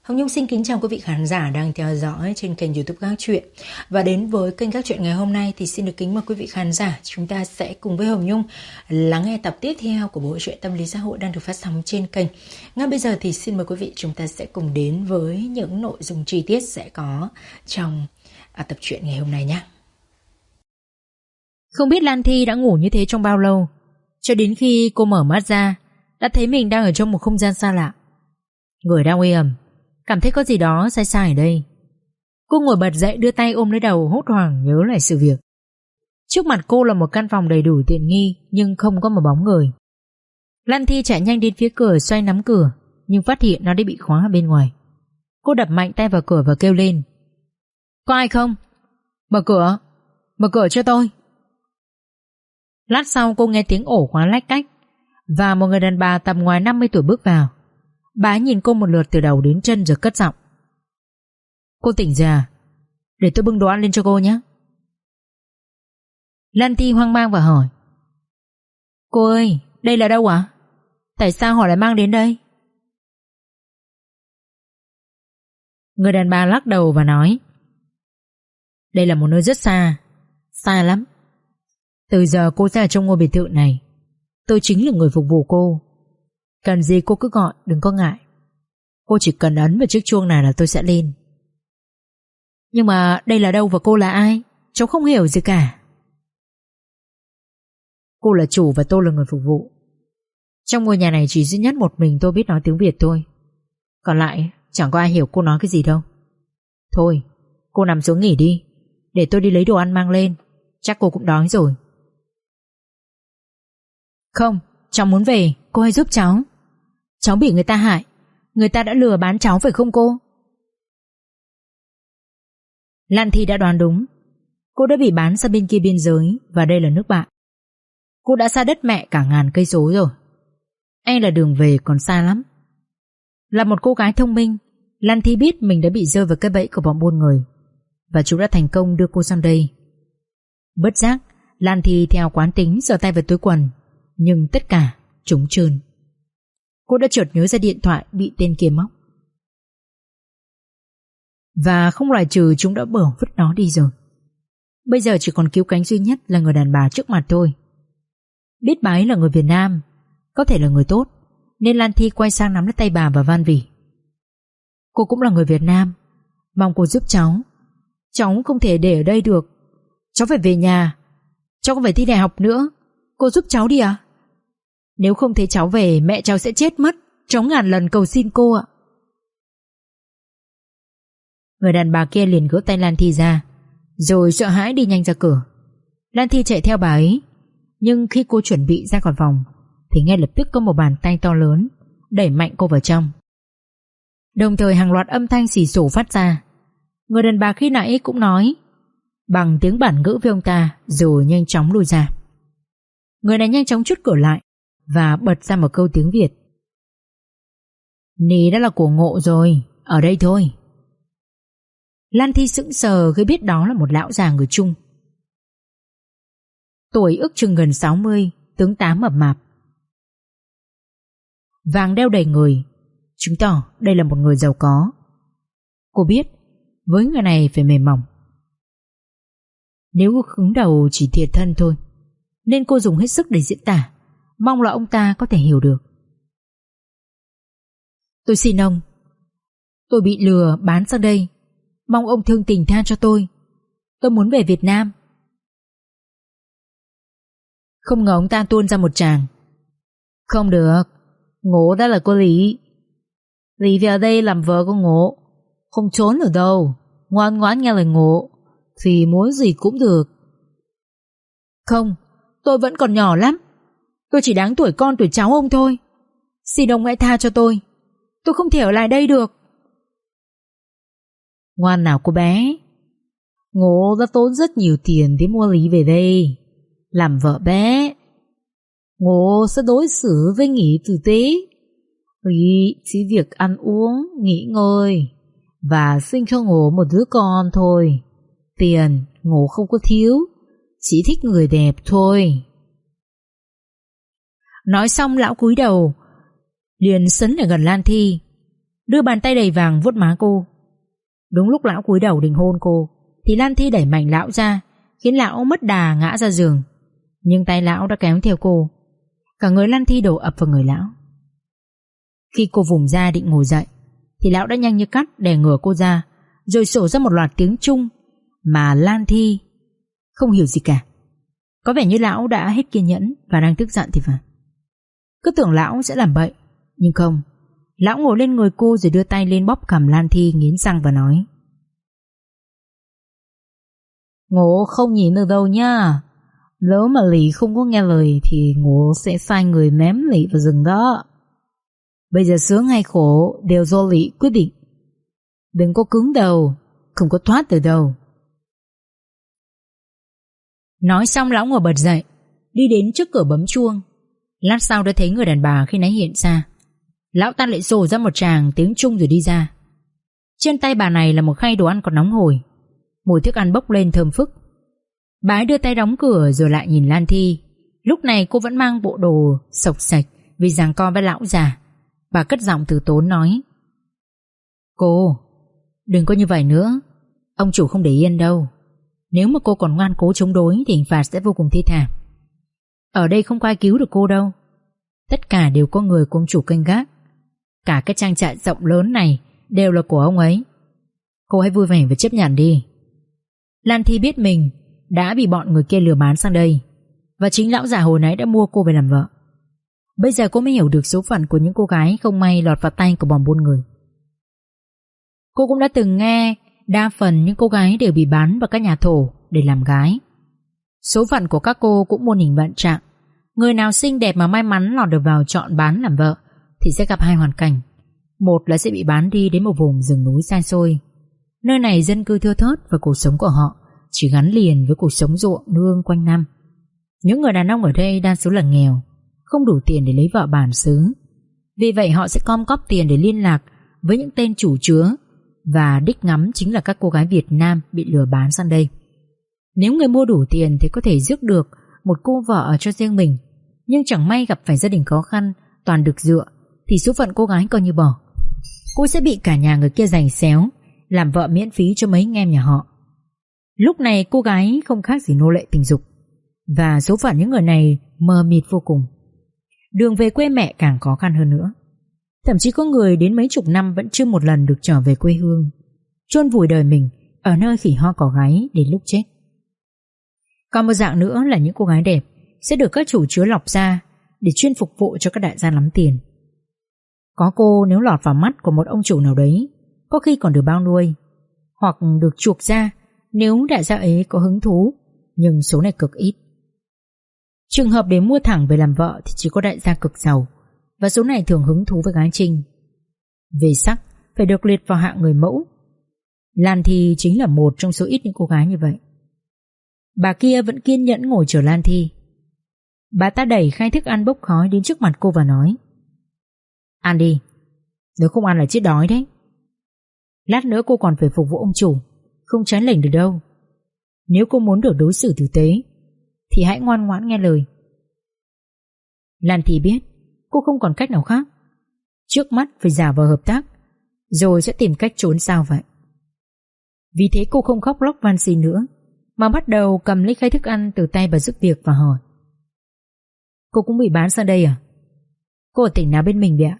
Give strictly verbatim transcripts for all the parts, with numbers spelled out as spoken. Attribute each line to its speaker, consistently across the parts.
Speaker 1: Hồng Nhung xin kính chào quý vị khán giả đang theo dõi trên kênh YouTube Các Chuyện. Và đến với kênh Các Chuyện ngày hôm nay thì xin được kính mời quý vị khán giả, chúng ta sẽ cùng với Hồng Nhung lắng nghe tập tiếp theo của bộ truyện tâm lý xã hội đang được phát sóng trên kênh. Ngay bây giờ thì xin mời quý vị chúng ta sẽ cùng đến với những nội dung chi tiết sẽ có trong à, tập truyện ngày hôm nay nhé.
Speaker 2: Không biết Lan Thi đã ngủ như thế trong bao lâu, cho đến khi cô mở mắt ra đã thấy mình đang ở trong một không gian xa lạ. Người đang uy ẩm, cảm thấy có gì đó sai sai ở đây. Cô ngồi bật dậy, đưa tay ôm lấy đầu, hốt hoảng nhớ lại sự việc. Trước mặt cô là một căn phòng đầy đủ tiện nghi, nhưng không có một bóng người. Lan Thi chạy nhanh đến phía cửa, xoay nắm cửa, nhưng phát hiện nó đã bị khóa ở bên ngoài. Cô đập mạnh tay vào cửa và kêu lên: "Có ai không? Mở cửa, mở cửa cho tôi." Lát sau cô nghe tiếng ổ khóa lách cách, và một người đàn bà tầm ngoài năm mươi tuổi bước vào. Bà ấy nhìn cô một lượt từ đầu đến chân rồi cất giọng: "Cô tỉnh rồi à? Để tôi bưng đồ ăn lên cho cô nhé." Lan Thi hoang mang và hỏi: "Cô ơi, đây là đâu ạ? À? Tại sao họ lại mang đến đây?" Người đàn bà lắc đầu và nói: "Đây là một nơi rất xa, xa lắm. Từ giờ cô sẽ ở trong ngôi biệt thự này. Tôi chính là người phục vụ cô. Cần gì cô cứ gọi, đừng có ngại. Cô chỉ cần ấn vào chiếc chuông này là tôi sẽ lên." "Nhưng mà đây là đâu và cô là ai? Cháu không hiểu gì cả." "Cô là chủ và tôi là người phục vụ. Trong ngôi nhà này chỉ duy nhất một mình tôi biết nói tiếng Việt thôi. Còn lại chẳng có ai hiểu cô nói cái gì đâu. Thôi, cô nằm xuống nghỉ đi, để tôi đi lấy đồ ăn mang lên. Chắc cô cũng đói rồi." "Không, cháu muốn về, cô hãy giúp cháu. Cháu bị người ta hại, người ta đã lừa bán cháu phải không cô?" Lan Thi đã đoán đúng. Cô đã bị bán sang bên kia biên giới, và đây là nước bạn. Cô đã xa đất mẹ cả ngàn cây số rồi. E là đường về còn xa lắm. Là một cô gái thông minh, Lan Thi biết mình đã bị rơi vào cái bẫy của bọn buôn người, và chúng đã thành công đưa cô sang đây. Bất giác, Lan Thi theo quán tính giở tay vào túi quần, nhưng tất cả trống trơn. Cô đã chợt nhớ ra điện thoại bị tên kia móc, và không loại trừ chúng đã bỏ vứt nó đi rồi. Bây giờ chỉ còn cứu cánh duy nhất là người đàn bà trước mặt thôi. Biết bà ấy là người Việt Nam, có thể là người tốt, nên Lan Thi quay sang nắm lấy tay bà và van vỉ: "Cô cũng là người Việt Nam, mong cô giúp cháu. Cháu không thể để ở đây được. Cháu phải về nhà. Cháu không phải thi đại học nữa. Cô giúp cháu đi ạ. Nếu không thấy cháu về, mẹ cháu sẽ chết mất. Cháu ngàn lần cầu xin cô ạ." Người đàn bà kia liền gỡ tay Lan Thi ra, rồi sợ hãi đi nhanh ra cửa. Lan Thi chạy theo bà ấy, nhưng khi cô chuẩn bị ra khỏi phòng thì ngay lập tức có một bàn tay to lớn đẩy mạnh cô vào trong. Đồng thời hàng loạt âm thanh xì xồ phát ra. Người đàn bà khi nãy cũng nói bằng tiếng bản ngữ với ông ta, rồi nhanh chóng lùi ra. Người này nhanh chóng chốt cửa lại và bật ra một câu tiếng Việt: "Ní đã là của Ngộ rồi, ở đây thôi." Lan Thi sững sờ khi biết đó là một lão già người Trung. Tuổi ước chừng gần sáu mươi, tướng tá mập mạp, vàng đeo đầy người, chứng tỏ đây là một người giàu có. Cô biết với người này phải mềm mỏng. Nếu cứng đầu chỉ thiệt thân thôi, nên cô dùng hết sức để diễn tả, mong là ông ta có thể hiểu được. "Tôi xin ông, tôi bị lừa bán sang đây, mong ông thương tình tha cho tôi. Tôi muốn về Việt Nam." Không ngờ ông ta tuôn ra một tràng: "Không được, Ngộ đã là cô Lý. Lý về đây làm vợ của Ngộ, không trốn ở đâu. Ngoan ngoãn nghe lời Ngộ, thì muốn gì cũng được." "Không, tôi vẫn còn nhỏ lắm. Tôi chỉ đáng tuổi con tuổi cháu ông thôi. Xin ông hãy tha cho tôi. Tôi không thể ở lại đây được." "Ngoan nào cô bé. Ngộ đã tốn rất nhiều tiền để mua Lý về đây làm vợ bé. Ngộ sẽ đối xử với Nghĩ tử tế. Lý chỉ việc ăn uống, nghỉ ngơi và sinh cho Ngộ một đứa con thôi. Tiền Ngộ không có thiếu, chỉ thích người đẹp thôi." Nói xong lão cúi đầu liền sấn lại gần Lan Thi. đưa bàn tay đầy vàng vuốt má cô. Đúng lúc lão cúi đầu định hôn cô thì Lan Thi đẩy mạnh lão ra, khiến lão mất đà ngã ra giường. Nhưng tay lão đã kéo theo cô. Cả người Lan Thi đổ ập vào người lão. Khi cô vùng ra định ngồi dậy thì lão đã nhanh như cắt đè ngửa cô ra, rồi sổ ra một loạt tiếng Trung mà Lan Thi không hiểu gì cả. Có vẻ như lão đã hết kiên nhẫn và đang tức giận thì phải. Cứ tưởng lão sẽ làm bậy, nhưng không. Lão ngồi lên người cô rồi đưa tay lên bóp cằm Lan Thi, nghiến răng và nói: Ngộ không nhìn được đâu nha. Nếu mà Lý không có nghe lời thì Ngộ sẽ sai người ném Lý vào rừng đó. Bây giờ sướng hay khổ đều do Lý quyết định. Đừng có cứng đầu, không có thoát từ đâu. Nói xong lão ngồi bật dậy, đi đến trước cửa bấm chuông. Lát sau đã thấy người đàn bà khi nãy hiện ra. Lão ta lại sổ ra một tràng tiếng Trung rồi đi ra. Trên tay bà này là một khay đồ ăn còn nóng hổi. Mùi thức ăn bốc lên thơm phức. Bà ấy đưa tay đóng cửa rồi lại nhìn Lan Thi. Lúc này cô vẫn mang bộ đồ sộc sạch vì giằng co với lão già. Bà cất giọng từ tốn nói: Cô, đừng có như vậy nữa. Ông chủ không để yên đâu. Nếu mà cô còn ngoan cố chống đối thì hình phạt sẽ vô cùng thê thảm. Ở đây không có ai cứu được cô đâu. Tất cả đều có người của ông chủ canh gác. Cả cái trang trại rộng lớn này đều là của ông ấy. Cô hãy vui vẻ và chấp nhận đi. Lan Thi biết mình đã bị bọn người kia lừa bán sang đây, và chính lão già hồi nãy đã mua cô về làm vợ. Bây giờ cô mới hiểu được số phận của những cô gái không may lọt vào tay của bọn buôn người. Cô cũng đã từng nghe đa phần những cô gái đều bị bán vào các nhà thổ để làm gái. Số phận của các cô cũng muôn hình vạn trạng. Người nào xinh đẹp mà may mắn lọt được vào chọn bán làm vợ thì sẽ gặp hai hoàn cảnh. Một là sẽ bị bán đi đến một vùng rừng núi xa xôi. Nơi này dân cư thưa thớt và cuộc sống của họ chỉ gắn liền với cuộc sống ruộng nương quanh năm. Những người đàn ông ở đây đa số là nghèo, không đủ tiền để lấy vợ bản xứ. Vì vậy họ sẽ gom góp tiền để liên lạc với những tên chủ chứa, và đích ngắm chính là các cô gái Việt Nam bị lừa bán sang đây. Nếu người mua đủ tiền thì có thể rước được một cô vợ cho riêng mình, nhưng chẳng may gặp phải gia đình khó khăn, toàn được dựa, thì số phận cô gái coi như bỏ. Cô sẽ bị cả nhà người kia giày xéo, làm vợ miễn phí cho mấy anh em nhà họ. Lúc này cô gái không khác gì nô lệ tình dục, và số phận những người này mờ mịt vô cùng. Đường về quê mẹ càng khó khăn hơn nữa. Thậm chí có người đến mấy chục năm vẫn chưa một lần được trở về quê hương, chôn vùi đời mình ở nơi khỉ ho cỏ gáy đến lúc chết. Còn một dạng nữa là những cô gái đẹp sẽ được các chủ chứa lọc ra để chuyên phục vụ cho các đại gia lắm tiền. Có cô nếu lọt vào mắt của một ông chủ nào đấy, có khi còn được bao nuôi, hoặc được chuộc ra nếu đại gia ấy có hứng thú, nhưng số này cực ít. Trường hợp để mua thẳng về làm vợ thì chỉ có đại gia cực giàu, và số này thường hứng thú với gái trinh. Về sắc phải được liệt vào hạng người mẫu. Lan Thi chính là một trong số ít những cô gái như vậy. Bà kia vẫn kiên nhẫn ngồi chờ Lan Thi. Bà ta đẩy khay thức ăn bốc khói đến trước mặt cô và nói: Ăn đi, nếu không ăn là chết đói đấy. Lát nữa cô còn phải phục vụ ông chủ, không tránh lệch được đâu. Nếu cô muốn được đối xử tử tế thì hãy ngoan ngoãn nghe lời. Lan Thi biết cô không còn cách nào khác. Trước mắt phải giả vờ hợp tác, rồi sẽ tìm cách trốn sao vậy. Vì thế cô không khóc lóc van xin nữa, mà bắt đầu cầm lấy khay thức ăn từ tay bà giúp việc và hỏi: Cô cũng bị bán sang đây à? Cô ở tỉnh nào bên mình vậy ạ?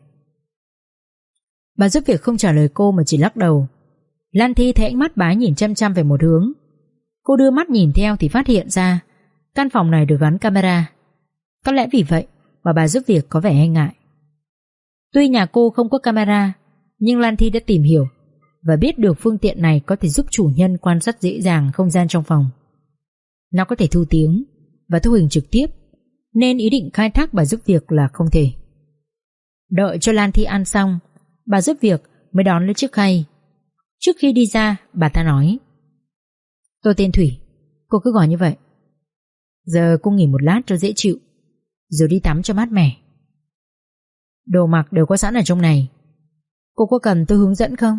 Speaker 2: Bà giúp việc không trả lời cô mà chỉ lắc đầu. Lan Thi thấy ánh mắt bà ấy nhìn chăm chăm về một hướng. Cô đưa mắt nhìn theo thì phát hiện ra căn phòng này được gắn camera. Có lẽ vì vậy mà bà giúp việc có vẻ e ngại. Tuy nhà cô không có camera, nhưng Lan Thi đã tìm hiểu và biết được phương tiện này có thể giúp chủ nhân quan sát dễ dàng không gian trong phòng. Nó có thể thu tiếng và thu hình trực tiếp, nên ý định khai thác bà giúp việc là không thể. Đợi cho Lan Thi ăn xong, bà giúp việc mới đón lấy chiếc khay. Trước khi đi ra, bà ta nói: Tôi tên Thủy, cô cứ gọi như vậy. Giờ cô nghỉ một lát cho dễ chịu, rồi đi tắm cho mát mẻ. Đồ mặc đều có sẵn ở trong này. Cô có cần tôi hướng dẫn không?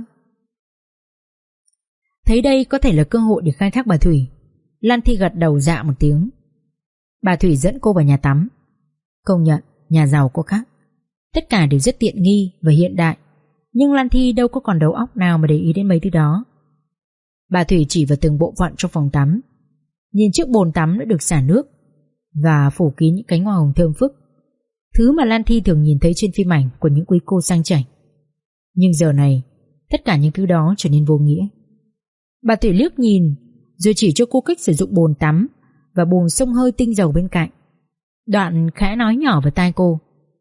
Speaker 2: Thấy đây có thể là cơ hội để khai thác bà Thủy, Lan Thi gật đầu dạ một tiếng. Bà Thủy dẫn cô vào nhà tắm. Công nhận nhà giàu có khác, tất cả đều rất tiện nghi và hiện đại, Nhưng Lan Thi đâu có còn đầu óc nào mà để ý đến mấy thứ đó. Bà Thủy chỉ vào từng bộ phận trong phòng tắm, nhìn chiếc bồn tắm đã được xả nước và phủ kín những cánh hoa hồng thơm phức, thứ mà Lan Thi thường nhìn thấy trên phim ảnh của những quý cô sang chảnh. Nhưng giờ này, tất cả những thứ đó trở nên vô nghĩa. Bà Thủy liếc nhìn rồi chỉ cho cô cách sử dụng bồn tắm và bồn xông hơi tinh dầu bên cạnh, đoạn khẽ nói nhỏ vào tai cô: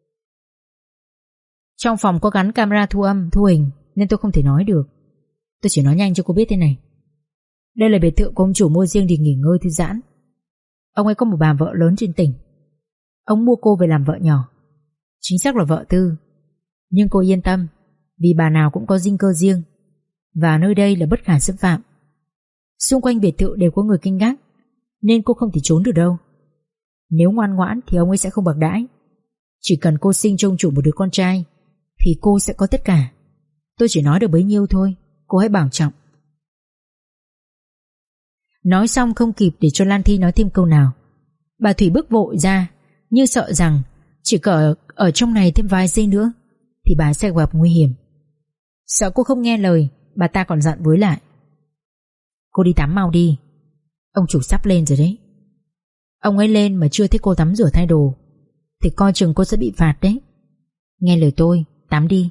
Speaker 2: trong phòng có gắn camera thu âm, thu hình nên tôi không thể nói được. Tôi chỉ nói nhanh cho cô biết thế này. Đây là biệt thự của ông chủ mua riêng để nghỉ ngơi thư giãn. Ông ấy có một bà vợ lớn trên tỉnh. Ông mua cô về làm vợ nhỏ, chính xác là vợ tư. Nhưng cô yên tâm, vì bà nào cũng có dinh cơ riêng, và nơi đây là bất khả xâm phạm. Xung quanh biệt thự đều có người canh gác, nên cô không thể trốn được đâu. Nếu ngoan ngoãn thì ông ấy sẽ không bạc đãi. Chỉ cần cô sinh cho ông chủ một đứa con trai thì cô sẽ có tất cả. Tôi chỉ nói được bấy nhiêu thôi, cô hãy bảo trọng. Nói xong không kịp để cho Lan Thi nói thêm câu nào, bà Thủy bước vội ra, như sợ rằng chỉ cỡ ở trong này thêm vài giây nữa thì bà sẽ gặp nguy hiểm. Sợ cô không nghe lời, bà ta còn dặn với lại: cô đi tắm mau đi, ông chủ sắp lên rồi đấy. Ông ấy lên mà chưa thấy cô tắm rửa thay đồ thì coi chừng cô sẽ bị phạt đấy. Nghe lời tôi, tắm đi.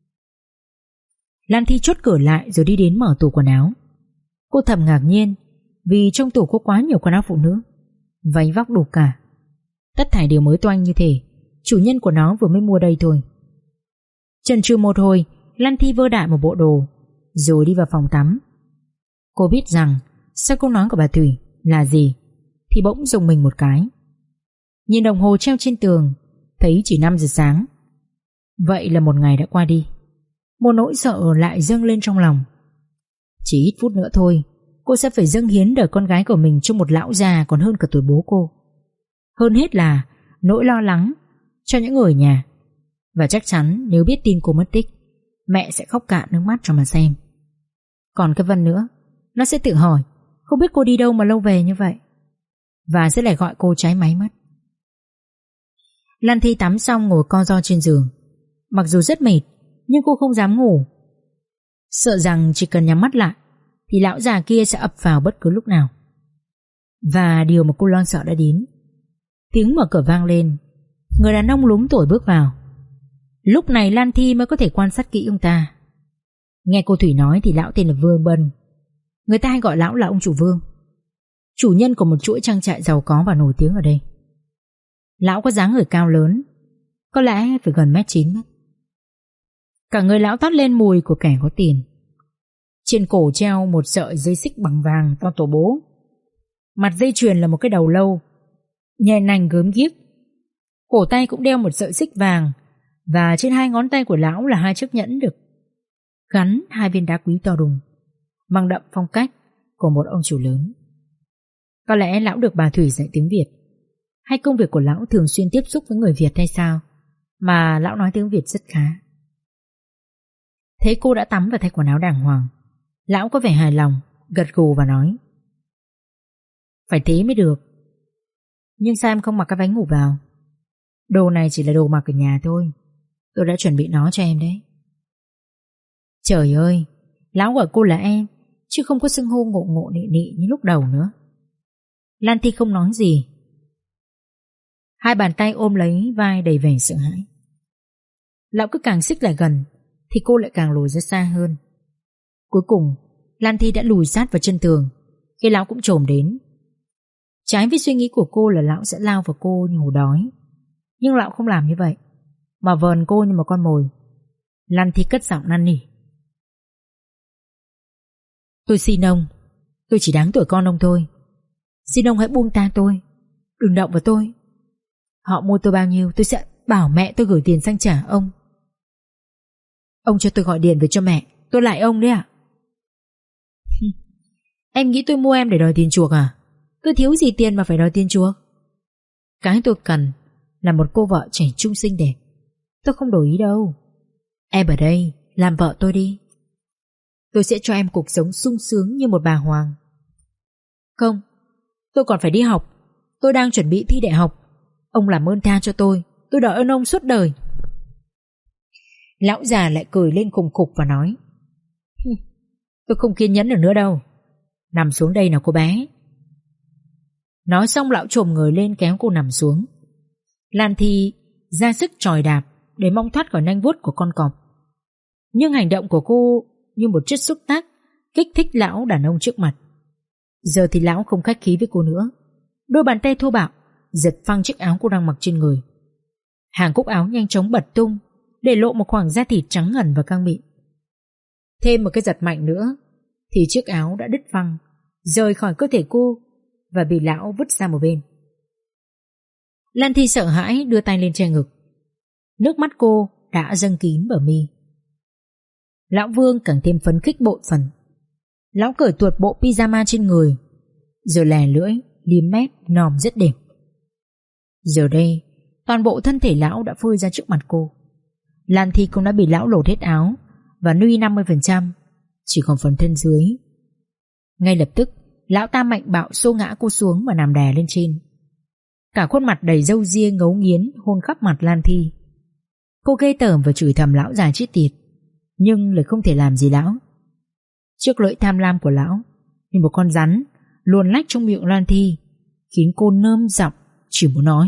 Speaker 2: Lan Thi chốt cửa lại rồi đi đến mở tủ quần áo. Cô thầm ngạc nhiên vì trong tủ có quá nhiều quần áo phụ nữ, váy vóc đủ cả. Tất thảy đều mới toanh như thể chủ nhân của nó vừa mới mua đây thôi. Chần chừ một hồi, Lan Thi vơ đại một bộ đồ rồi đi vào phòng tắm. Cô biết rằng sau câu nói của bà Thủy là gì thì bỗng rùng mình một cái. Nhìn đồng hồ treo trên tường, thấy chỉ năm giờ sáng. Vậy là một ngày đã qua đi. Một nỗi sợ lại dâng lên trong lòng. Chỉ ít phút nữa thôi, cô sẽ phải dâng hiến đời con gái của mình cho một lão già còn hơn cả tuổi bố cô. Hơn hết là nỗi lo lắng cho những người nhà. Và chắc chắn nếu biết tin cô mất tích, mẹ sẽ khóc cạn nước mắt cho mà xem. Còn cái Vân nữa, nó sẽ tự hỏi không biết cô đi đâu mà lâu về như vậy, và sẽ lại gọi cô trái máy mất. Lan Thi tắm xong ngồi co ro trên giường. Mặc dù rất mệt, nhưng cô không dám ngủ, sợ rằng chỉ cần nhắm mắt lại thì lão già kia sẽ ập vào bất cứ lúc nào. Và điều mà cô lo sợ đã đến. Tiếng mở cửa vang lên. Người đàn ông lúng tuổi bước vào. Lúc này Lan Thi mới có thể quan sát kỹ ông ta. Nghe cô Thủy nói thì lão tên là Vương Bân. Người ta hay gọi lão là ông chủ Vương, chủ nhân của một chuỗi trang trại giàu có và nổi tiếng ở đây. Lão có dáng người cao lớn, có lẽ phải gần mét chín mất. Cả người lão toát lên mùi của kẻ có tiền. Trên cổ treo một sợi dây xích bằng vàng to tổ bố. Mặt dây chuyền là một cái đầu lâu nhẹ nành gớm ghiếc. Cổ tay cũng đeo một sợi xích vàng, và trên hai ngón tay của lão là hai chiếc nhẫn được gắn hai viên đá quý to đùng, mang đậm phong cách của một ông chủ lớn. Có lẽ lão được bà Thủy dạy tiếng Việt, hay công việc của lão thường xuyên tiếp xúc với người Việt hay sao mà lão nói tiếng Việt rất khá. Thấy cô đã tắm và thay quần áo đàng hoàng, lão có vẻ hài lòng, gật gù và nói: phải thế mới được. Nhưng sao em không mặc cái váy ngủ vào? Đồ này chỉ là đồ mặc ở nhà thôi, tôi đã chuẩn bị nó cho em đấy. Trời ơi, lão gọi cô là em, chứ không có xưng hô ngộ ngộ nị nị như lúc đầu nữa. Lan Thi không nói gì, hai bàn tay ôm lấy vai đầy vẻ sợ hãi. Lão cứ càng xích lại gần thì cô lại càng lùi ra xa hơn. Cuối cùng Lan Thi đã lùi sát vào chân tường khi lão cũng chồm đến. Trái với suy nghĩ của cô là lão sẽ lao vào cô như hổ đói, nhưng lão không làm như vậy, mà vờn cô như một con mồi. Lan Thi cất giọng năn nỉ: tôi xin ông, tôi chỉ đáng tuổi con ông thôi. Xin ông hãy buông ta tôi, đừng động vào tôi. Họ mua tôi bao nhiêu tôi sẽ bảo mẹ tôi gửi tiền sang trả ông. Ông cho tôi gọi điện về cho mẹ, tôi lại ông đấy ạ. Em nghĩ tôi mua em để đòi tiền chuộc à? Tôi thiếu gì tiền mà phải đòi tiền chuộc? Cái tôi cần là một cô vợ trẻ trung xinh đẹp. Tôi không đổi ý đâu. Em ở đây làm vợ tôi đi. Tôi sẽ cho em cuộc sống sung sướng như một bà hoàng. Không, tôi còn phải đi học. Tôi đang chuẩn bị thi đại học. Ông làm ơn tha cho tôi, tôi đòi ơn ông suốt đời. Lão già lại cười lên khùng khục và nói: Tôi không kiên nhẫn được nữa đâu, nằm xuống đây nào cô bé. Nói xong lão chồm người lên kéo cô nằm xuống. Lan Thi ra sức chòi đạp để mong thoát khỏi nanh vuốt của con cọp. Nhưng hành động của cô như một chất xúc tác kích thích lão đàn ông trước mặt. Giờ thì lão không khách khí với cô nữa. Đôi bàn tay thô bạo giật phăng chiếc áo cô đang mặc trên người. Hàng cúc áo nhanh chóng bật tung, để lộ một khoảng da thịt trắng ngần và căng mịn. Thêm một cái giật mạnh nữa thì chiếc áo đã đứt phăng, rời khỏi cơ thể cô và bị lão vứt ra một bên. Lan Thi sợ hãi đưa tay lên che ngực. Nước mắt cô đã dâng kín bờ mi. Lão Vương càng thêm phấn khích bội phần. Lão cởi tuột bộ pyjama trên người, rồi lè lưỡi liếm mép nòm rất đẹp. Giờ đây toàn bộ thân thể lão đã phơi ra trước mặt cô. Lan Thi cũng đã bị lão lột hết áo và nuôi năm mươi phần trăm, chỉ còn phần thân dưới. Ngay lập tức lão ta mạnh bạo xô ngã cô xuống và nằm đè lên trên. Cả khuôn mặt đầy râu ria ngấu nghiến hôn khắp mặt Lan Thi. Cô ghê tởm và chửi thầm lão già chết tiệt, nhưng lại không thể làm gì lão. Trước lưỡi tham lam của lão như một con rắn luồn lách trong miệng Lan Thi, khiến cô nơm giọng chỉ muốn nói.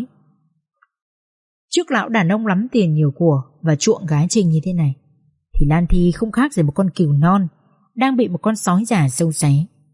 Speaker 2: Trước lão đàn ông lắm tiền nhiều của và chuộng gái Trinh như thế này, thì Lan Thi không khác gì một con cừu non đang bị một con sói già sâu xé.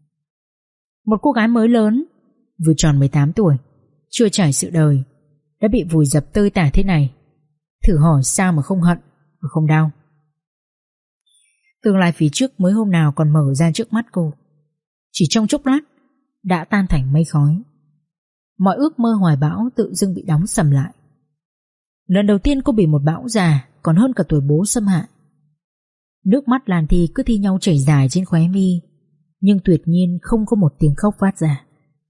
Speaker 2: Một cô gái mới lớn, vừa tròn mười tám tuổi, chưa trải sự đời, đã bị vùi dập tơi tả thế này. Thử hỏi sao mà không hận và không đau. Tương lai phía trước mới hôm nào còn mở ra trước mắt cô, chỉ trong chốc lát đã tan thành mây khói. Mọi ước mơ hoài bão tự dưng bị đóng sầm lại. Lần đầu tiên cô bị một bão già còn hơn cả tuổi bố xâm hại. Nước mắt Lan Thi cứ thi nhau chảy dài trên khóe mi, nhưng tuyệt nhiên không có một tiếng khóc phát ra.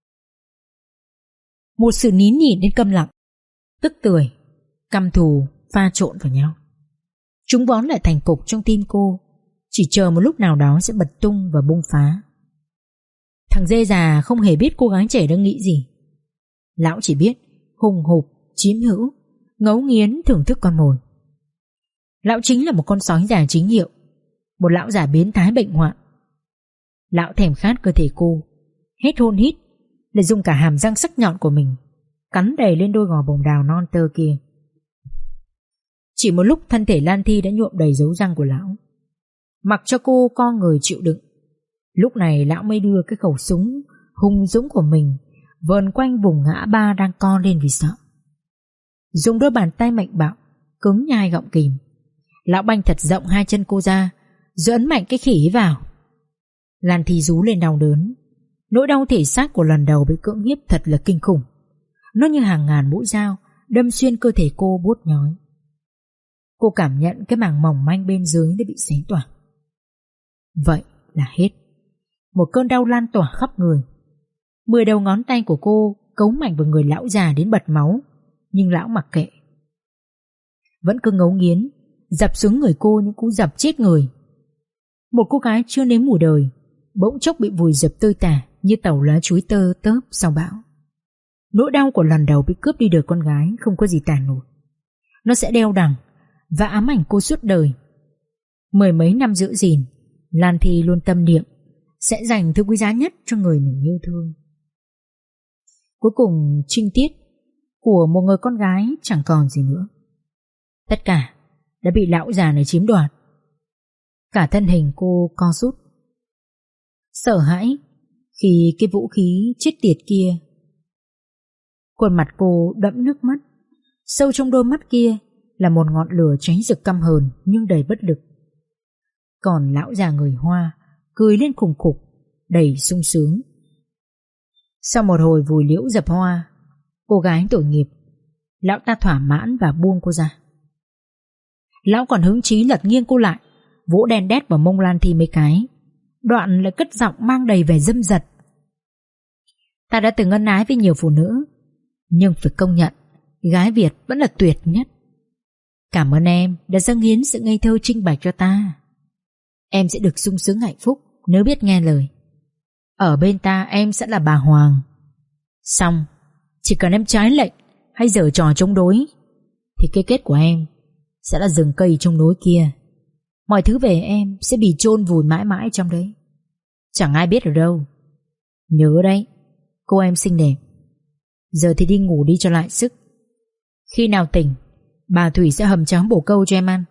Speaker 2: Một sự nín nhịn đến câm lặng, tức tưởi, căm thù pha trộn vào nhau. Chúng vón lại thành cục trong tim cô, chỉ chờ một lúc nào đó sẽ bật tung và bung phá. Thằng dê già không hề biết cô gái trẻ đang nghĩ gì. Lão chỉ biết hùng hục, chiếm hữu, ngấu nghiến thưởng thức con mồi. Lão chính là một con sói già chính hiệu, một lão già biến thái bệnh hoạn. Lão thèm khát cơ thể cô, hết hôn hít để dùng cả hàm răng sắc nhọn của mình cắn đầy lên đôi gò bồng đào non tơ kia. Chỉ một lúc thân thể Lan Thi đã nhuộm đầy dấu răng của lão, mặc cho cô co người chịu đựng. Lúc này lão mới đưa cái khẩu súng hung dũng của mình vờn quanh vùng ngã ba đang co lên vì sợ. Dùng đôi bàn tay mạnh bạo cứng như hai gọng kìm, lão banh thật rộng hai chân cô ra, rồi ấn mạnh cái khỉ vào. Lan Thi rú lên đau đớn. Nỗi đau thể xác của lần đầu bị cưỡng hiếp thật là kinh khủng. Nó như hàng ngàn mũi dao đâm xuyên cơ thể cô buốt nhói. Cô cảm nhận cái màng mỏng manh bên dưới đã bị xé toạc. Vậy là hết. Một cơn đau lan tỏa khắp người. Mười đầu ngón tay của cô cấu mạnh vào người lão già đến bật máu, nhưng lão mặc kệ, vẫn cứ ngấu nghiến dập xuống người cô những cú dập chết người. Một cô gái chưa nếm mùi đời bỗng chốc bị vùi dập tơi tả như tàu lá chuối tơ tớp sau bão. Nỗi đau của lần đầu bị cướp đi đời con gái không có gì tả nổi. Nó sẽ đeo đằng và ám ảnh cô suốt đời. Mười mấy năm giữ gìn, Lan Thi luôn tâm niệm sẽ dành thứ quý giá nhất cho người mình yêu thương. Cuối cùng trinh tiết của một người con gái chẳng còn gì nữa. Tất cả đã bị lão già này chiếm đoạt. Cả thân hình cô co rút, sợ hãi khi cái vũ khí chết tiệt kia. Khuôn mặt cô đẫm nước mắt, sâu trong đôi mắt kia là một ngọn lửa cháy rực căm hờn nhưng đầy bất lực. Còn lão già người Hoa cười lên khùng khục, đầy sung sướng. Sau một hồi vùi liễu dập hoa, cô gái tội nghiệp, lão ta thỏa mãn và buông cô ra. Lão còn hứng chí lật nghiêng cô lại, vỗ đen đét vào mông Lan Thi mấy cái, đoạn lại cất giọng mang đầy vẻ dâm dật. Ta đã từng ân ái với nhiều phụ nữ, nhưng phải công nhận gái Việt vẫn là tuyệt nhất. Cảm ơn em đã dâng hiến sự ngây thơ trinh bạch cho ta. Em sẽ được sung sướng hạnh phúc nếu biết nghe lời. Ở bên ta em sẽ là bà Hoàng. Xong, chỉ cần em trái lệnh hay giở trò chống đối thì cái kết của em sẽ là rừng cây trong núi kia. Mọi thứ về em sẽ bị chôn vùi mãi mãi trong đấy. Chẳng ai biết ở đâu. Nhớ đấy, cô em xinh đẹp. Giờ thì đi ngủ đi cho lại sức. Khi nào tỉnh, bà Thủy sẽ hầm cháo bổ câu cho em ăn.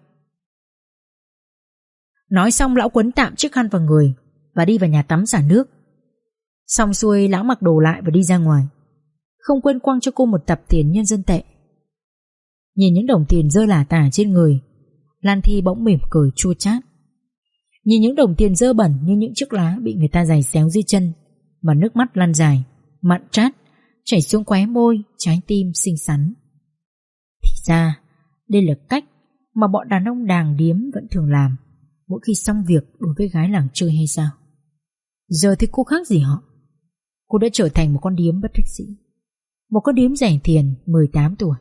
Speaker 2: Nói xong lão quấn tạm chiếc khăn vào người và đi vào nhà tắm xả nước. Xong xuôi lão mặc đồ lại và đi ra ngoài, không quên quăng cho cô một tập tiền nhân dân tệ. Nhìn những đồng tiền rơi lả tả trên người, Lan Thi bỗng mỉm cười chua chát. Nhìn những đồng tiền dơ bẩn như những chiếc lá bị người ta giày xéo dưới chân, mà nước mắt lăn dài, mặn chát chảy xuống khóe môi, trái tim xinh xắn. Thì ra đây là cách mà bọn đàn ông đàng điếm vẫn thường làm mỗi khi xong việc đối với gái làng chơi hay sao? Giờ thì cô khác gì họ. Cô đã trở thành một con điếm bất đắc sĩ, một con điếm rẻ tiền mười tám tuổi.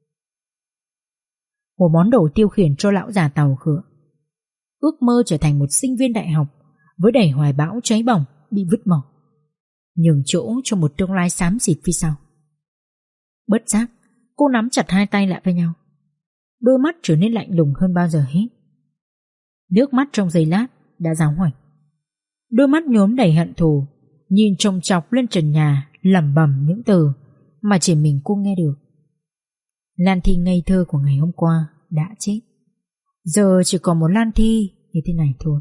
Speaker 2: Một món đồ tiêu khiển cho lão già tàu khựa. Ước mơ trở thành một sinh viên đại học với đầy hoài bão cháy bỏng bị vứt bỏ, nhường chỗ cho một tương lai xám xịt phía sau. Bất giác cô nắm chặt hai tay lại với nhau, đôi mắt trở nên lạnh lùng hơn bao giờ hết. Nước mắt trong giây lát đã ráo hoảnh. Đôi mắt nhuốm đầy hận thù nhìn chồng chọc lên trần nhà, lẩm bẩm những từ mà chỉ mình cô nghe được. Lan Thi ngây thơ của ngày hôm qua đã chết. Giờ chỉ còn một Lan Thi như thế này thôi.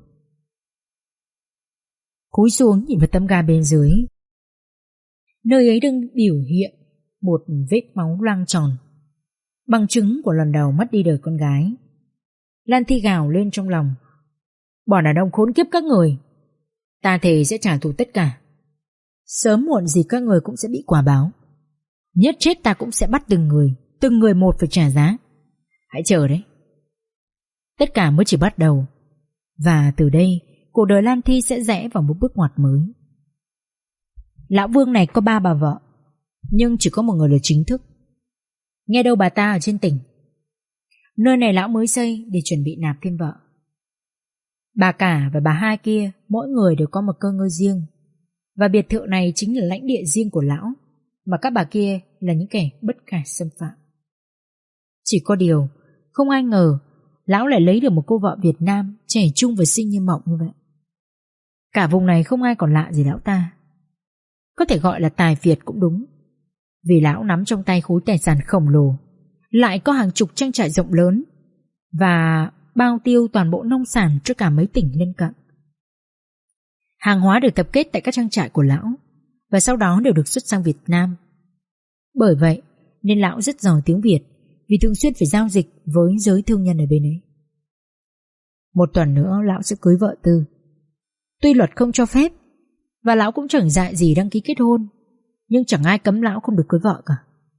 Speaker 2: Cúi xuống nhìn vào tấm ga bên dưới. Nơi ấy đang biểu hiện một vết máu loang tròn, bằng chứng của lần đầu mất đi đời con gái. Lan Thi gào lên trong lòng: bọn đàn ông khốn kiếp các người, ta thề sẽ trả thù tất cả. Sớm muộn gì các người cũng sẽ bị quả báo. Nhất chết ta cũng sẽ bắt từng người, từng người một phải trả giá. Hãy chờ đấy. Tất cả mới chỉ bắt đầu. Và từ đây cuộc đời Lan Thi sẽ rẽ vào một bước ngoặt mới. Lão Vương này có ba bà vợ, nhưng chỉ có một người là chính thức. Nghe đâu bà ta ở trên tỉnh. Nơi này lão mới xây để chuẩn bị nạp thêm vợ. Bà cả và bà hai kia mỗi người đều có một cơ ngơi riêng, và biệt thự này chính là lãnh địa riêng của lão, mà các bà kia là những kẻ bất khả xâm phạm. Chỉ có điều không ai ngờ lão lại lấy được một cô vợ Việt Nam trẻ trung và xinh như mộng như vậy. Cả vùng này không ai còn lạ gì lão ta. Có thể gọi là tài Việt cũng đúng, vì lão nắm trong tay khối tài sản khổng lồ, lại có hàng chục trang trại rộng lớn và bao tiêu toàn bộ nông sản cho cả mấy tỉnh lân cận. Hàng hóa được tập kết tại các trang trại của lão và sau đó đều được xuất sang Việt Nam. Bởi vậy nên lão rất giỏi tiếng Việt, vì thường xuyên phải giao dịch với giới thương nhân ở bên ấy. Một tuần nữa lão sẽ cưới vợ Tư. Tuy luật không cho phép và lão cũng chẳng dại gì đăng ký kết hôn, nhưng chẳng ai cấm lão không được cưới vợ cả.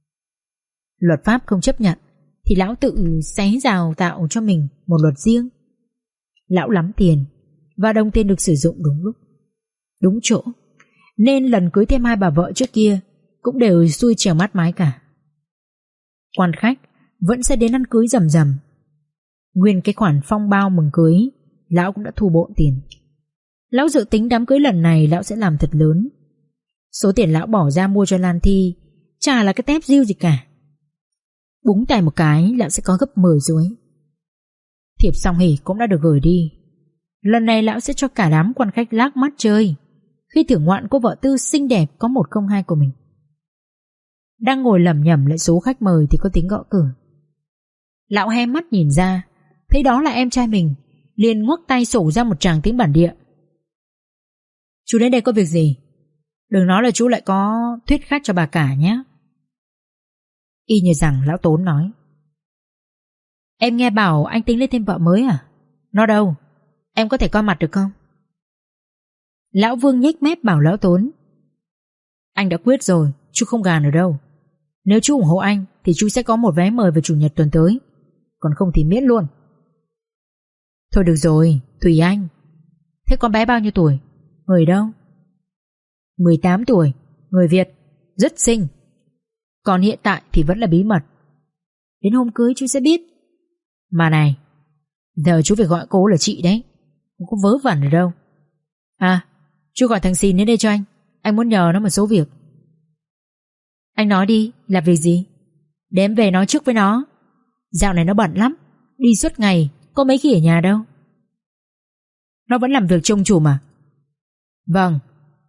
Speaker 2: Luật pháp không chấp nhận thì lão tự xé rào tạo cho mình một luật riêng. Lão lắm tiền và đồng tiền được sử dụng đúng lúc, đúng chỗ, nên lần cưới thêm hai bà vợ trước kia cũng đều xuôi trèo mát mái cả. Quan khách vẫn sẽ đến ăn cưới rầm rầm. Nguyên cái khoản phong bao mừng cưới lão cũng đã thu bộn tiền. Lão dự tính đám cưới lần này lão sẽ làm thật lớn. Số tiền lão bỏ ra mua cho Lan Thi chả là cái tép diêu gì cả. Búng tay một cái lão sẽ có gấp mười rồi. Thiệp song hỉ cũng đã được gửi đi. Lần này lão sẽ cho cả đám quan khách lác mắt chơi khi thưởng ngoạn cô vợ Tư xinh đẹp có một không hai của mình. Đang ngồi lẩm nhẩm lại số khách mời thì có tiếng gõ cửa. Lão hé mắt nhìn ra, thấy đó là em trai mình, liền ngoắc tay sổ ra một tràng tiếng bản địa. Chú đến đây có việc gì? Đừng nói là chú lại có thuyết khách cho bà cả nhé. Y như rằng lão Tốn nói: em nghe bảo anh tính lấy thêm vợ mới à? Nó đâu? Em có thể coi mặt được không? Lão Vương nhếch mép bảo lão Tốn: anh đã quyết rồi, chú không gàn ở đâu. Nếu chú ủng hộ anh thì chú sẽ có một vé mời vào chủ nhật tuần tới, còn không thì miễn luôn. Thôi được rồi, tùy anh. Thế con bé bao nhiêu tuổi? Người đâu? mười tám tuổi, người Việt, rất xinh. Còn hiện tại thì vẫn là bí mật. Đến hôm cưới chú sẽ biết. Mà này, giờ chú phải gọi cô là chị đấy, không có vớ vẩn ở đâu. À, chú gọi thằng Xin đến đây cho anh. Anh muốn nhờ nó một số việc. Anh nói đi, là việc gì? Để em về nói trước với nó. Dạo này nó bận lắm, đi suốt ngày, có mấy khi ở nhà đâu. Nó vẫn làm việc trông chủ mà. Vâng.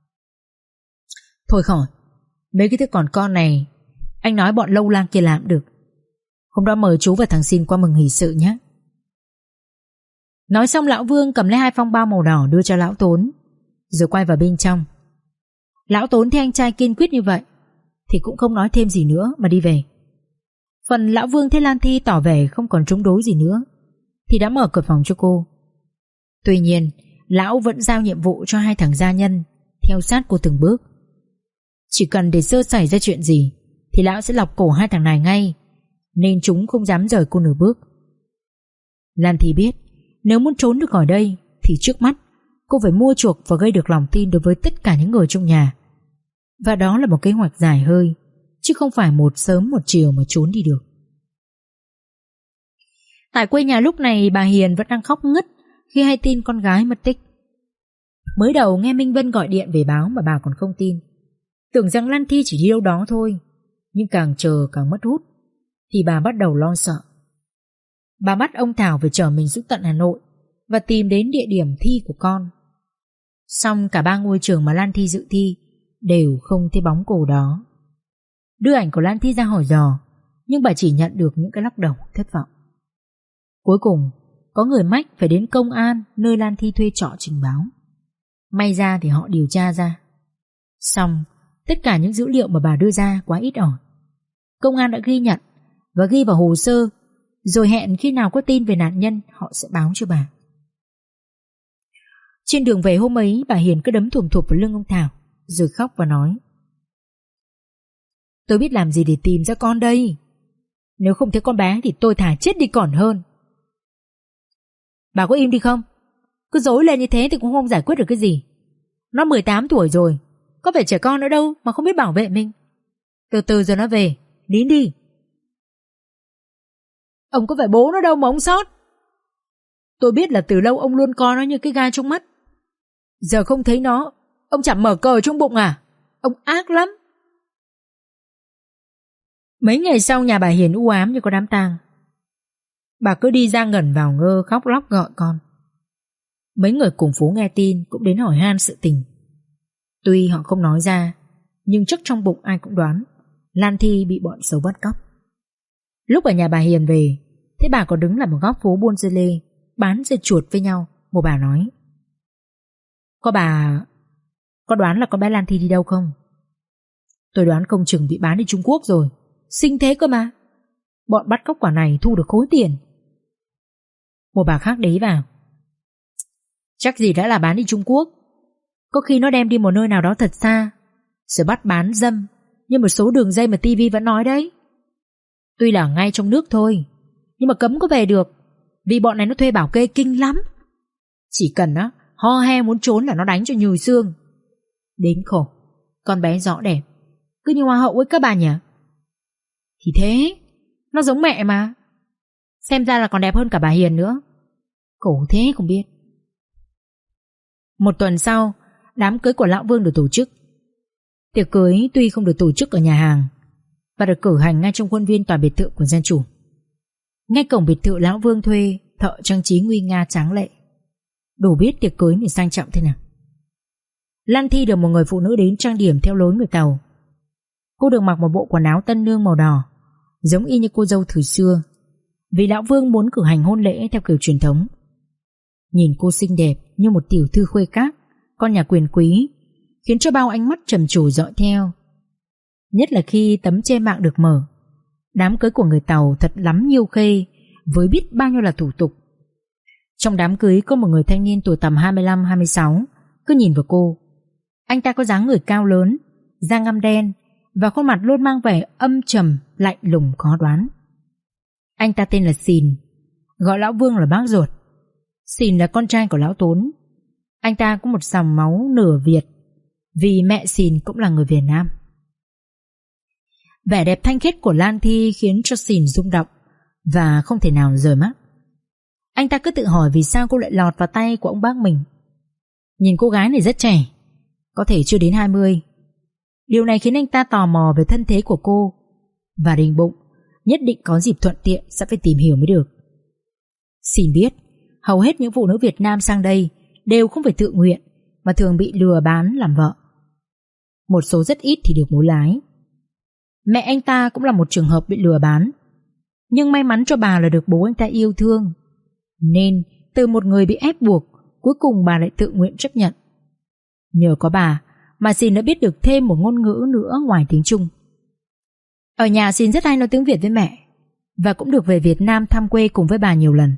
Speaker 2: Thôi khỏi, mấy cái thứ còn con này anh nói bọn lâu lang kia làm được. Hôm đó mời chú và thằng Xin qua mừng hỷ sự nhé. Nói xong lão Vương cầm lấy hai phong bao màu đỏ đưa cho lão Tốn, rồi quay vào bên trong. Lão Tốn thấy anh trai kiên quyết như vậy thì cũng không nói thêm gì nữa mà đi về. Phần lão Vương thấy Lan Thi tỏ vẻ không còn chống đối gì nữa thì đã mở cửa phòng cho cô. Tuy nhiên lão vẫn giao nhiệm vụ cho hai thằng gia nhân theo sát cô từng bước. Chỉ cần để sơ xảy ra chuyện gì thì lão sẽ lọc cổ hai thằng này ngay, nên chúng không dám rời cô nửa bước. Lan Thi biết nếu muốn trốn được khỏi đây thì trước mắt cô phải mua chuộc và gây được lòng tin đối với tất cả những người trong nhà. Và đó là một kế hoạch dài hơi, chứ không phải một sớm một chiều mà trốn đi được. Tại quê nhà lúc này bà Hiền vẫn đang khóc ngất khi hay tin con gái mất tích. Mới đầu nghe Minh Vân gọi điện về báo mà bà còn không tin, tưởng rằng Lan Thi chỉ đi đâu đó thôi. Nhưng càng chờ càng mất hút thì bà bắt đầu lo sợ. Bà bắt ông Thảo phải chở mình xuống tận Hà Nội và tìm đến địa điểm thi của con. Xong cả ba ngôi trường mà Lan Thi dự thi đều không thấy bóng cô đó. Đưa ảnh của Lan Thi ra hỏi dò, nhưng bà chỉ nhận được những cái lắc đầu thất vọng. Cuối cùng có người mách phải đến công an nơi Lan Thi thuê trọ trình báo. May ra thì họ điều tra ra. Xong tất cả những dữ liệu mà bà đưa ra quá ít ỏi. Công an đã ghi nhận và ghi vào hồ sơ, rồi hẹn khi nào có tin về nạn nhân họ sẽ báo cho bà. Trên đường về hôm ấy, bà Hiền cứ đấm thùm thụp vào lưng ông Thảo rồi khóc và nói: Tôi biết làm gì để tìm ra con đây. Nếu không thấy con bé thì tôi thả chết đi còn hơn. Bà có im đi không? Cứ dối lên như thế thì cũng không giải quyết được cái gì. Nó mười tám tuổi rồi, có phải trẻ con nữa đâu mà không biết bảo vệ mình. Từ từ rồi nó về, nín đi. Ông có phải bố nó đâu mà ông sót. Tôi biết là từ lâu ông luôn coi nó như cái gai trong mắt. Giờ không thấy nó, ông chẳng mở cờ trong bụng à? Ông ác lắm. Mấy ngày sau nhà bà Hiền u ám như có đám tang. Bà cứ đi ra ngẩn vào ngơ khóc lóc gọi con. Mấy người cùng phố nghe tin cũng đến hỏi han sự tình. Tuy họ không nói ra, nhưng chắc trong bụng ai cũng đoán Lan Thi bị bọn xấu bắt cóc. Lúc ở nhà bà Hiền về, thấy bà còn đứng lại một góc phố buôn dưa lê bán dưa chuột với nhau. Một bà nói: Có bà có đoán là con bé Lan Thi đi đâu không? Tôi đoán không chừng bị bán đi Trung Quốc rồi. Xinh thế cơ mà. Bọn bắt cóc quả này thu được khối tiền. Một bà khác đấy vào: Chắc gì đã là bán đi Trung Quốc. Có khi nó đem đi một nơi nào đó thật xa, rồi bắt bán dâm như một số đường dây mà tivi vẫn nói đấy. Tuy là ngay trong nước thôi, nhưng mà cấm có về được, vì bọn này nó thuê bảo kê kinh lắm. Chỉ cần á ho he muốn trốn là nó đánh cho nhừ xương. Đến khổ, con bé rõ đẹp, cứ như hoa hậu ấy các bà nhỉ. Thì thế, nó giống mẹ mà. Xem ra là còn đẹp hơn cả bà Hiền nữa. Khổ thế không biết. Một tuần sau, đám cưới của lão Vương được tổ chức. Tiệc cưới tuy không được tổ chức ở nhà hàng và được cử hành ngay trong khuôn viên tòa biệt thự của gia chủ. Ngay cổng biệt thự lão Vương thuê thợ trang trí nguy nga tráng lệ. Đủ biết tiệc cưới này sang trọng thế nào. Lan Thi được một người phụ nữ đến trang điểm theo lối người Tàu. Cô được mặc một bộ quần áo tân nương màu đỏ, giống y như cô dâu thời xưa, vì lão Vương muốn cử hành hôn lễ theo kiểu truyền thống. Nhìn cô xinh đẹp như một tiểu thư khuê các, con nhà quyền quý, khiến cho bao ánh mắt trầm trồ dõi theo. Nhất là khi tấm che mạng được mở. Đám cưới của người Tàu thật lắm nhiêu khê, với biết bao nhiêu là thủ tục. Trong đám cưới có một người thanh niên tuổi tầm hai mươi lăm hai mươi sáu, cứ nhìn vào cô. Anh ta có dáng người cao lớn, da ngăm đen và khuôn mặt luôn mang vẻ âm trầm, lạnh lùng khó đoán. Anh ta tên là Sìn, gọi lão Vương là bác ruột. Sìn là con trai của lão Tốn. Anh ta có một dòng máu nửa Việt, vì mẹ Sìn cũng là người Việt Nam. Vẻ đẹp thanh khiết của Lan Thi khiến cho Sìn rung động và không thể nào rời mắt. Anh ta cứ tự hỏi vì sao cô lại lọt vào tay của ông bác mình. Nhìn cô gái này rất trẻ, có thể chưa đến hai mươi. Điều này khiến anh ta tò mò về thân thế của cô và định bụng nhất định có dịp thuận tiện sẽ phải tìm hiểu mới được. Xin biết, hầu hết những phụ nữ Việt Nam sang đây đều không phải tự nguyện, mà thường bị lừa bán làm vợ. Một số rất ít thì được mối lái. Mẹ anh ta cũng là một trường hợp bị lừa bán, nhưng may mắn cho bà là được bố anh ta yêu thương, nên từ một người bị ép buộc, cuối cùng bà lại tự nguyện chấp nhận. Nhờ có bà mà Xin đã biết được thêm một ngôn ngữ nữa ngoài tiếng Trung. Ở nhà Xin rất hay nói tiếng Việt với mẹ, và cũng được về Việt Nam thăm quê cùng với bà nhiều lần.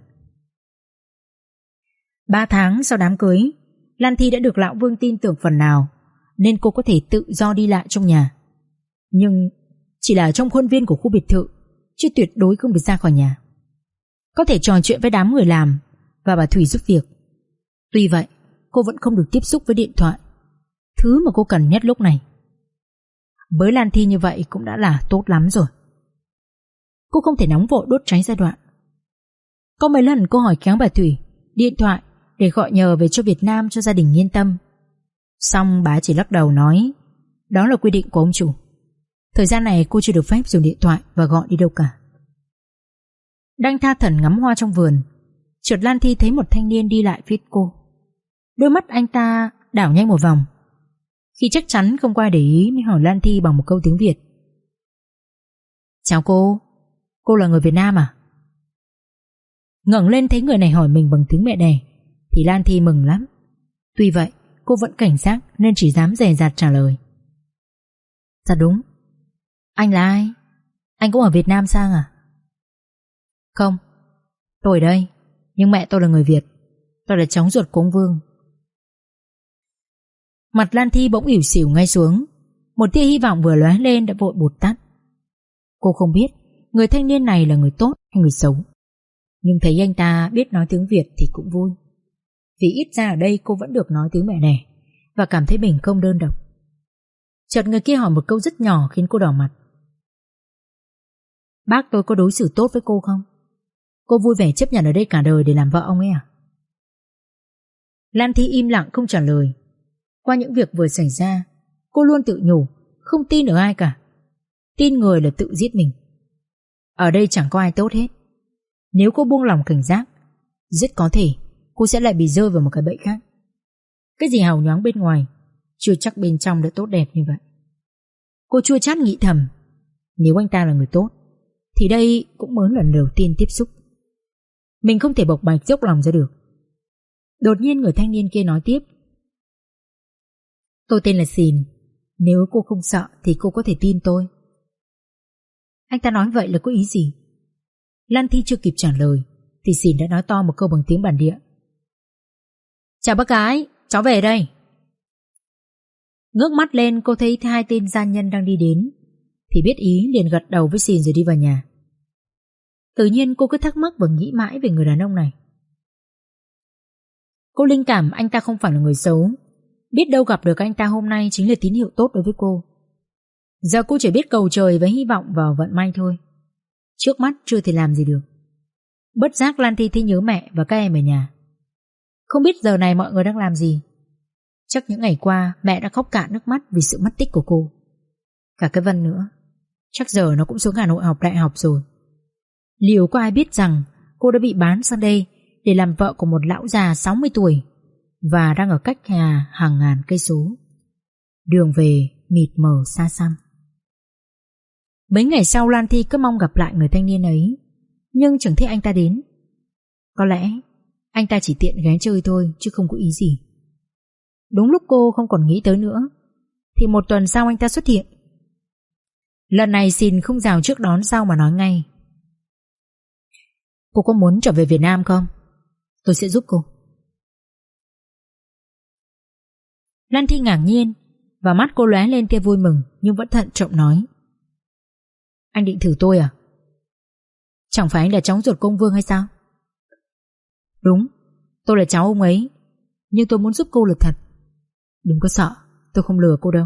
Speaker 2: Ba tháng sau đám cưới, Lan Thi đã được lão Vương tin tưởng phần nào, nên cô có thể tự do đi lại trong nhà. Nhưng chỉ là trong khuôn viên của khu biệt thự, chứ tuyệt đối không được ra khỏi nhà. Có thể trò chuyện với đám người làm và bà Thủy giúp việc. Tuy vậy, cô vẫn không được tiếp xúc với điện thoại, thứ mà cô cần nhất lúc này. Với Lan Thi như vậy cũng đã là tốt lắm rồi. Cô không thể nóng vội đốt cháy giai đoạn. Có mấy lần cô hỏi khéo bà Thủy điện thoại để gọi nhờ về cho Việt Nam cho gia đình yên tâm. Xong bà chỉ lắc đầu nói đó là quy định của ông chủ. Thời gian này cô chưa được phép dùng điện thoại và gọi đi đâu cả. Đang tha thẩn ngắm hoa trong vườn, chợt Lan Thi thấy một thanh niên đi lại phía cô. Đôi mắt anh ta đảo nhanh một vòng. Khi chắc chắn không có ai để ý mới hỏi Lan Thi bằng một câu tiếng Việt. Chào cô, cô là người Việt Nam à? Ngẩng lên thấy người này hỏi mình bằng tiếng mẹ đẻ thì Lan Thi mừng lắm. Tuy vậy cô vẫn cảnh giác nên chỉ dám dè dặt trả lời. Dạ đúng. Anh là ai? Anh cũng ở Việt Nam sang à? Không, tôi ở đây, nhưng mẹ tôi là người Việt. Tôi là cháu ruột của ông Vương. Mặt Lan Thi bỗng ỉu xìu ngay xuống. Một tia hy vọng vừa lóe lên đã vội bụt tắt. Cô không biết người thanh niên này là người tốt hay người xấu, nhưng thấy anh ta biết nói tiếng Việt thì cũng vui. Vì ít ra ở đây cô vẫn được nói tiếng mẹ đẻ và cảm thấy mình không đơn độc. Chợt người kia hỏi một câu rất nhỏ khiến cô đỏ mặt. Bác tôi có đối xử tốt với cô không? Cô vui vẻ chấp nhận ở đây cả đời để làm vợ ông ấy à? Lan Thi im lặng không trả lời. Qua những việc vừa xảy ra, cô luôn tự nhủ không tin ở ai cả. Tin người là tự giết mình. Ở đây chẳng có ai tốt hết. Nếu cô buông lòng cảnh giác, rất có thể cô sẽ lại bị rơi vào một cái bẫy khác. Cái gì hào nhoáng bên ngoài chưa chắc bên trong đã tốt đẹp như vậy. Cô chua chát nghĩ thầm, nếu anh ta là người tốt thì đây cũng mới lần đầu tiên tiếp xúc. Mình không thể bộc bạch dốc lòng ra được. Đột nhiên người thanh niên kia nói tiếp. Tôi tên là Xin. Nếu cô không sợ thì cô có thể tin tôi. Anh ta nói vậy là có ý gì? Lan Thi chưa kịp trả lời thì Xin đã nói to một câu bằng tiếng bản địa. Chào bác gái, cháu về đây. Ngước mắt lên cô thấy hai tên gian nhân đang đi đến, thì biết ý liền gật đầu với Xin rồi đi vào nhà. Tự nhiên cô cứ thắc mắc và nghĩ mãi về người đàn ông này. Cô linh cảm anh ta không phải là người xấu. Biết đâu gặp được anh ta hôm nay chính là tín hiệu tốt đối với cô. Giờ cô chỉ biết cầu trời và hy vọng vào vận may thôi. Trước mắt chưa thể làm gì được. Bất giác Lan Thi thấy nhớ mẹ và các em ở nhà. Không biết giờ này mọi người đang làm gì. Chắc những ngày qua mẹ đã khóc cạn nước mắt vì sự mất tích của cô. Cả cái Vân nữa, chắc giờ nó cũng xuống Hà Nội học đại học rồi. Liệu có ai biết rằng cô đã bị bán sang đây để làm vợ của một lão già sáu mươi tuổi và đang ở cách nhà hàng ngàn cây số. Đường về mịt mờ xa xăm. Mấy ngày sau Lan Thi cứ mong gặp lại người thanh niên ấy, nhưng chẳng thấy anh ta đến. Có lẽ anh ta chỉ tiện ghé chơi thôi chứ không có ý gì. Đúng lúc cô không còn nghĩ tới nữa thì một tuần sau anh ta xuất hiện. Lần này Xin không rào trước đón sau mà nói ngay. Cô có muốn trở về Việt Nam không? Tôi sẽ giúp cô. Lan Thi ngạc nhiên và mắt cô lóe lên tia vui mừng, nhưng vẫn thận trọng nói. Anh định thử tôi à? Chẳng phải anh là cháu ruột công Vương hay sao? Đúng, tôi là cháu ông ấy, nhưng tôi muốn giúp cô là thật. Đừng có sợ, tôi không lừa cô đâu.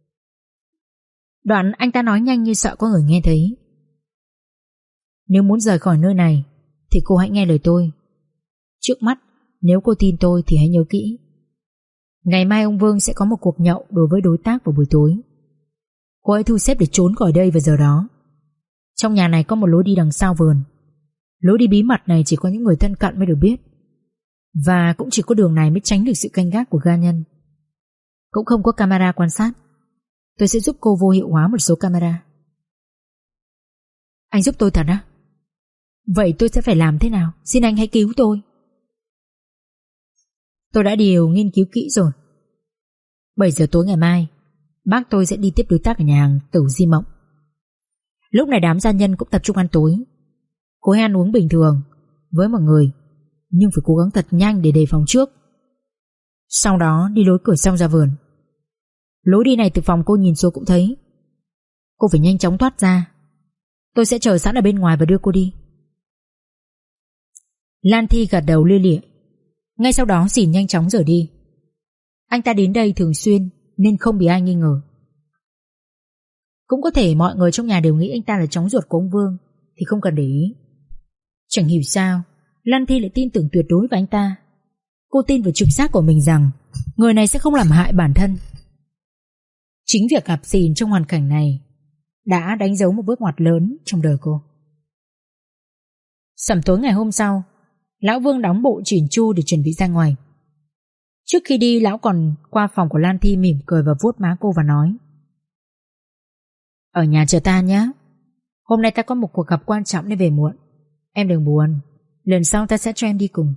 Speaker 2: Đoạn anh ta nói nhanh như sợ có người nghe thấy. Nếu muốn rời khỏi nơi này thì cô hãy nghe lời tôi. Trước mắt, nếu cô tin tôi thì hãy nhớ kỹ. Ngày mai ông Vương sẽ có một cuộc nhậu đối với đối tác vào buổi tối. Cô hãy thu xếp để trốn khỏi đây vào giờ đó. Trong nhà này có một lối đi đằng sau vườn. Lối đi bí mật này chỉ có những người thân cận mới được biết, và cũng chỉ có đường này mới tránh được sự canh gác của ga nhân. Cũng không có camera quan sát. Tôi sẽ giúp cô vô hiệu hóa một số camera. Anh giúp tôi thật á? Vậy tôi sẽ phải làm thế nào? Xin anh hãy cứu tôi. Tôi đã điều nghiên cứu kỹ rồi. Bảy giờ tối ngày mai, bác tôi sẽ đi tiếp đối tác ở nhà hàng Tử Di Mộng. Lúc này đám gia nhân cũng tập trung ăn tối. Cô ấy ăn uống bình thường với mọi người, nhưng phải cố gắng thật nhanh để đề phòng trước. Sau đó đi lối cửa xong ra vườn. Lối đi này từ phòng cô nhìn xuống cũng thấy. Cô phải nhanh chóng thoát ra. Tôi sẽ chờ sẵn ở bên ngoài và đưa cô đi. Lan Thi gật đầu lia lịa. Ngay sau đó Xìn nhanh chóng rời đi. Anh ta đến đây thường xuyên nên không bị ai nghi ngờ. Cũng có thể mọi người trong nhà đều nghĩ anh ta là cháu ruột của ông Vương, thì không cần để ý. Chẳng hiểu sao Lan Thi lại tin tưởng tuyệt đối vào anh ta. Cô tin vào trực giác của mình rằng người này sẽ không làm hại bản thân. Chính việc gặp Xìn trong hoàn cảnh này đã đánh dấu một bước ngoặt lớn trong đời cô. Sẩm tối ngày hôm sau, lão Vương đóng bộ chỉn chu để chuẩn bị ra ngoài. Trước khi đi, lão còn qua phòng của Lan Thi mỉm cười và vuốt má cô và nói: Ở nhà chờ ta nhé. Hôm nay ta có một cuộc gặp quan trọng nên về muộn. Em đừng buồn, lần sau ta sẽ cho em đi cùng.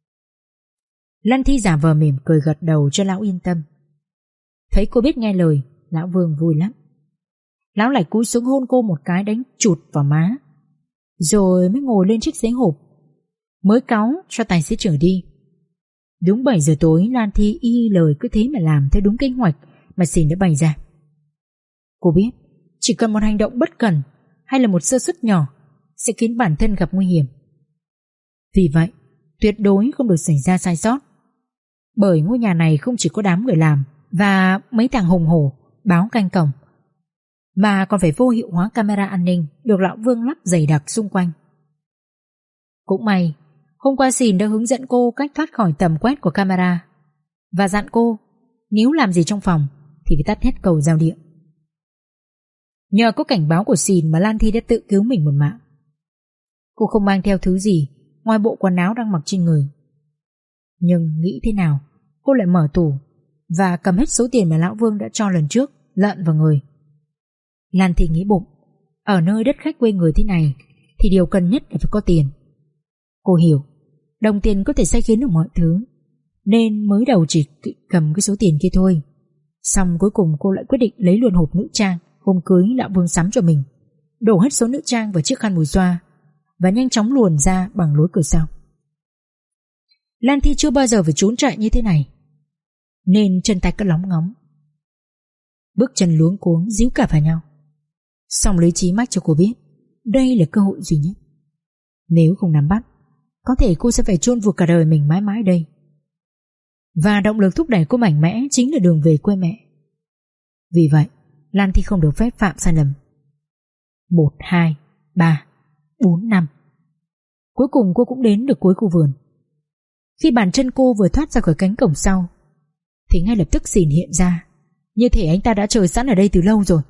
Speaker 2: Lan Thi giả vờ mỉm cười gật đầu cho lão yên tâm. Thấy cô biết nghe lời, lão Vương vui lắm. Lão lại cúi xuống hôn cô một cái đánh chụt vào má, rồi mới ngồi lên chiếc ghế hộp, mới cáu cho tài xế chở đi. Đúng bảy giờ tối, Lan Thi y lời cứ thế mà làm theo đúng kế hoạch mà Xìn đã bày ra. Cô biết chỉ cần một hành động bất cẩn hay là một sơ suất nhỏ sẽ khiến bản thân gặp nguy hiểm. Vì vậy tuyệt đối không được xảy ra sai sót. Bởi ngôi nhà này không chỉ có đám người làm và mấy thằng hùng hổ báo canh cổng, mà còn phải vô hiệu hóa camera an ninh được lão Vương lắp dày đặc xung quanh. Cũng may hôm qua Xìn đã hướng dẫn cô cách thoát khỏi tầm quét của camera và dặn cô nếu làm gì trong phòng thì phải tắt hết cầu giao điện. Nhờ có cảnh báo của Xìn mà Lan Thi đã tự cứu mình một mạng. Cô không mang theo thứ gì ngoài bộ quần áo đang mặc trên người. Nhưng nghĩ thế nào cô lại mở tủ và cầm hết số tiền mà lão Vương đã cho lần trước lợn vào người. Lan Thi nghĩ bụng, ở nơi đất khách quê người thế này thì điều cần nhất là phải có tiền. Cô hiểu đồng tiền có thể sai khiến được mọi thứ, nên mới đầu chỉ cầm cái số tiền kia thôi. Xong cuối cùng cô lại quyết định lấy luôn hộp nữ trang hôm cưới lão Vương sắm cho mình, đổ hết số nữ trang vào chiếc khăn mùi xoa và nhanh chóng luồn ra bằng lối cửa sau. Lan Thi chưa bao giờ phải trốn chạy như thế này, nên chân tay cứ lóng ngóng, bước chân luống cuống díu cả vào nhau. Xong lấy trí mách cho cô biết đây là cơ hội duy nhất. Nếu không nắm bắt, có thể cô sẽ phải chôn vùi cả đời mình mãi mãi đây. Và động lực thúc đẩy cô mạnh mẽ chính là đường về quê mẹ. Vì vậy Lan Thi không được phép phạm sai lầm. Một, hai, ba, bốn năm. Cuối cùng cô cũng đến được cuối khu vườn. Khi bàn chân cô vừa thoát ra khỏi cánh cổng sau thì ngay lập tức Xìn hiện ra, như thể anh ta đã chờ sẵn ở đây từ lâu rồi.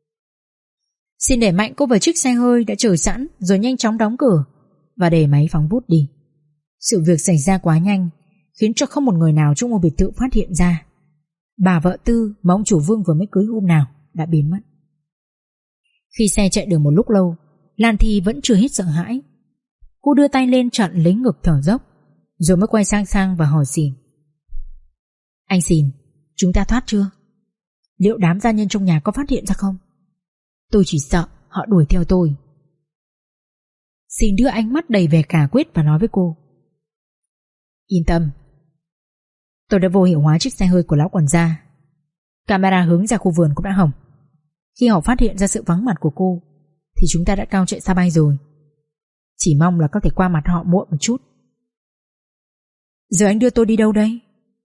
Speaker 2: Xìn đẩy mạnh cô vào chiếc xe hơi đã chờ sẵn, rồi nhanh chóng đóng cửa và để máy phóng vút đi. Sự việc xảy ra quá nhanh, khiến cho không một người nào trong ngôi biệt thự phát hiện ra bà vợ Tư mà ông chủ Vương vừa mới cưới hôm nào đã biến mất. Khi xe chạy được một lúc lâu, Lan Thi vẫn chưa hết sợ hãi. Cô đưa tay lên chặn lấy ngực thở dốc, rồi mới quay sang sang và hỏi Xìn: Anh Xìn, chúng ta thoát chưa? Liệu đám gia nhân trong nhà có phát hiện ra không? Tôi chỉ sợ họ đuổi theo tôi. Xìn đưa ánh mắt đầy vẻ cả quyết và nói với cô: Yên tâm, tôi đã vô hiệu hóa chiếc xe hơi của lão quản gia. Camera hướng ra khu vườn cũng đã hỏng. Khi họ phát hiện ra sự vắng mặt của cô thì chúng ta đã cao chạy xa bay rồi. Chỉ mong là có thể qua mặt họ muộn một chút. Giờ anh đưa tôi đi đâu đây?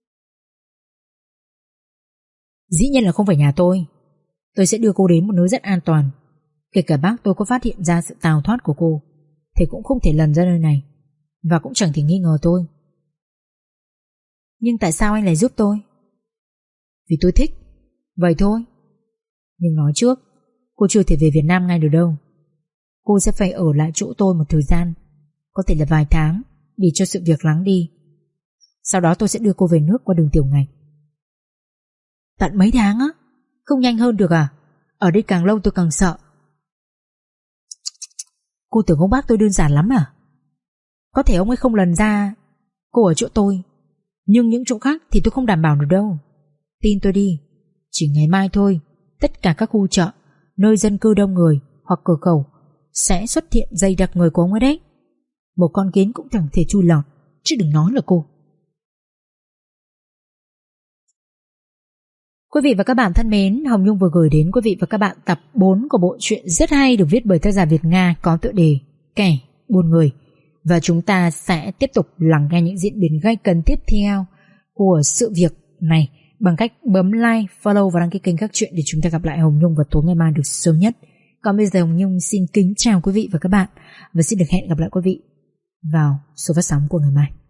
Speaker 2: Dĩ nhiên là không phải nhà tôi. Tôi sẽ đưa cô đến một nơi rất an toàn. Kể cả bác tôi có phát hiện ra sự tào thoát của cô thì cũng không thể lần ra nơi này, và cũng chẳng thể nghi ngờ tôi. Nhưng tại sao anh lại giúp tôi? Vì tôi thích, vậy thôi. Nhưng nói trước, cô chưa thể về Việt Nam ngay được đâu. Cô sẽ phải ở lại chỗ tôi một thời gian có thể là vài tháng, để cho sự việc lắng đi. Sau đó tôi sẽ đưa cô về nước qua đường tiểu ngạch. Tận mấy tháng á? Không nhanh hơn được à? Ở đây càng lâu tôi càng sợ. Cô tưởng ông bác tôi đơn giản lắm à? Có thể ông ấy không lần ra cô ở chỗ tôi, nhưng những chỗ khác thì tôi không đảm bảo được đâu. Tin tôi đi, chỉ ngày mai thôi, tất cả các khu chợ, nơi dân cư đông người hoặc cửa khẩu sẽ xuất hiện dày đặc người của ông ấy đấy. Một con kiến cũng chẳng thể chui lọt, chứ đừng nói là cô. Quý vị và các bạn thân mến, Hồng Nhung vừa gửi đến quý vị và các bạn tập bốn của bộ truyện rất hay được viết bởi tác giả Việt Nga có tựa đề Kẻ Buôn Người. Và chúng ta sẽ tiếp tục lắng nghe những diễn biến gay cấn tiếp theo của sự việc này bằng cách bấm like, follow và đăng ký kênh các truyện để chúng ta gặp lại Hồng Nhung vào tối ngày mai được sớm nhất. Còn bây giờ Hồng Nhung xin kính chào quý vị và các bạn và xin được hẹn gặp lại quý vị vào số phát sóng của ngày mai.